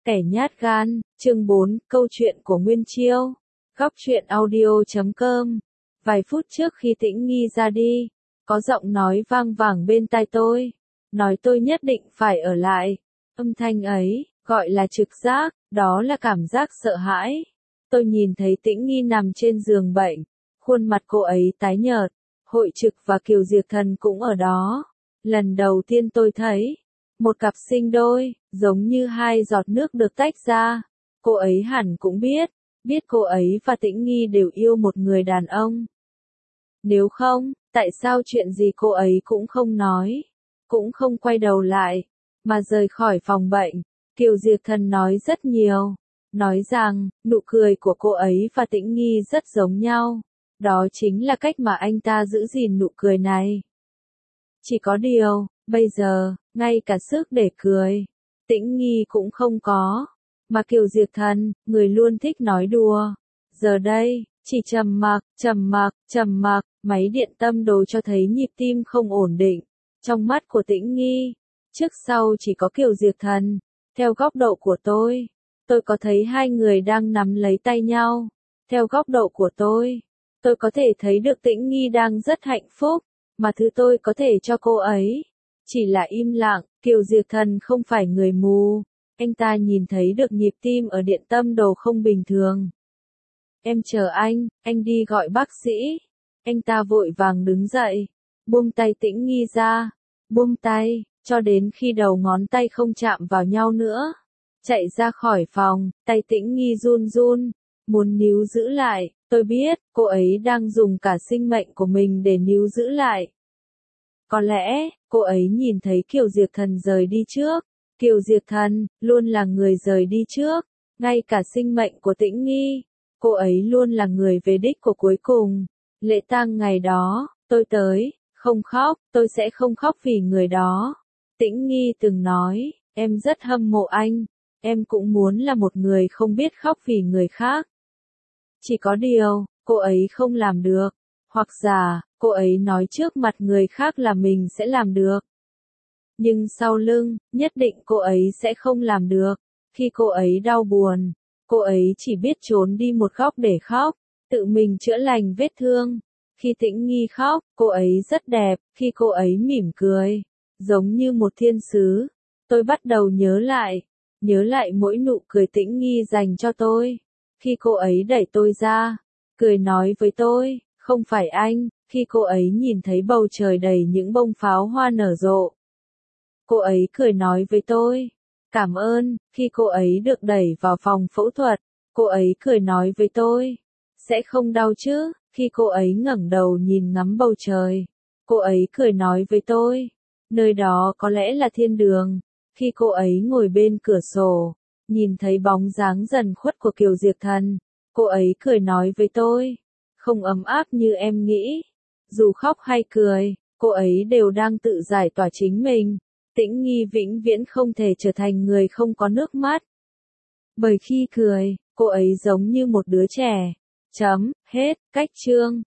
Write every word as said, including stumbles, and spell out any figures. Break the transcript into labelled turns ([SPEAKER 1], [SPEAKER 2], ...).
[SPEAKER 1] Kẻ nhát gan, chương bốn, câu chuyện của Nguyên Chiêu. Góc truyện audio chấm com. Vài phút trước khi Tĩnh Nghi ra đi, có giọng nói vang vẳng bên tai tôi, nói tôi nhất định phải ở lại. Âm thanh ấy, gọi là trực giác, đó là cảm giác sợ hãi. Tôi nhìn thấy Tĩnh Nghi nằm trên giường bệnh, khuôn mặt cô ấy tái nhợt, Hội Trực và Kiều Diệt Thần cũng ở đó. Lần đầu tiên tôi thấy một cặp sinh đôi, giống như hai giọt nước được tách ra. Cô ấy hẳn cũng biết, biết cô ấy và Tĩnh Nghi đều yêu một người đàn ông. Nếu không, tại sao chuyện gì cô ấy cũng không nói, cũng không quay đầu lại, mà rời khỏi phòng bệnh. Kiều Diệt Thần nói rất nhiều, nói rằng, nụ cười của cô ấy và Tĩnh Nghi rất giống nhau. Đó chính là cách mà anh ta giữ gìn nụ cười này. Chỉ có điều, bây giờ, ngay cả sức để cười, Tĩnh Nghi cũng không có. Mà Kiều Diệt Thần, người luôn thích nói đùa, giờ đây, chỉ trầm mặc, trầm mặc, trầm mặc, máy điện tâm đồ cho thấy nhịp tim không ổn định. Trong mắt của Tĩnh Nghi, trước sau chỉ có Kiều Diệt Thần. Theo góc độ của tôi, tôi có thấy hai người đang nắm lấy tay nhau. Theo góc độ của tôi, tôi có thể thấy được Tĩnh Nghi đang rất hạnh phúc. Mà thứ tôi có thể cho cô ấy chỉ là im lặng. Kiều Diệt Thần không phải người mù, anh ta nhìn thấy được nhịp tim ở điện tâm đồ không bình thường. Em chờ anh, anh đi gọi bác sĩ. Anh ta vội vàng đứng dậy, buông tay Tĩnh Nghi ra, buông tay, cho đến khi đầu ngón tay không chạm vào nhau nữa. Chạy ra khỏi phòng, tay Tĩnh Nghi run run, muốn níu giữ lại. Tôi biết, cô ấy đang dùng cả sinh mệnh của mình để níu giữ lại. Có lẽ, cô ấy nhìn thấy Kiều Diệt Thần rời đi trước. Kiều Diệt Thần, luôn là người rời đi trước. Ngay cả sinh mệnh của Tĩnh Nghi, cô ấy luôn là người về đích của cuối cùng. Lễ tang ngày đó, tôi tới, không khóc, tôi sẽ không khóc vì người đó. Tĩnh Nghi từng nói, em rất hâm mộ anh, em cũng muốn là một người không biết khóc vì người khác. Chỉ có điều, cô ấy không làm được, hoặc giả, cô ấy nói trước mặt người khác là mình sẽ làm được. Nhưng sau lưng, nhất định cô ấy sẽ không làm được. Khi cô ấy đau buồn, cô ấy chỉ biết trốn đi một góc để khóc, tự mình chữa lành vết thương. Khi Tĩnh Nghi khóc, cô ấy rất đẹp, khi cô ấy mỉm cười, giống như một thiên sứ. Tôi bắt đầu nhớ lại, nhớ lại mỗi nụ cười Tĩnh Nghi dành cho tôi. Khi cô ấy đẩy tôi ra, cười nói với tôi, không phải anh. Khi cô ấy nhìn thấy bầu trời đầy những bông pháo hoa nở rộ, cô ấy cười nói với tôi, cảm ơn. Khi cô ấy được đẩy vào phòng phẫu thuật, cô ấy cười nói với tôi, sẽ không đau chứ. Khi cô ấy ngẩng đầu nhìn ngắm bầu trời, cô ấy cười nói với tôi, nơi đó có lẽ là thiên đường. Khi cô ấy ngồi bên cửa sổ, nhìn thấy bóng dáng dần khuất của Kiều Diệt Thần, cô ấy cười nói với tôi, không ấm áp như em nghĩ. Dù khóc hay cười, cô ấy đều đang tự giải tỏa chính mình. Tĩnh Nghi vĩnh viễn không thể trở thành người không có nước mắt. Bởi khi cười, cô ấy giống như một đứa trẻ. Chấm, hết, cách chương.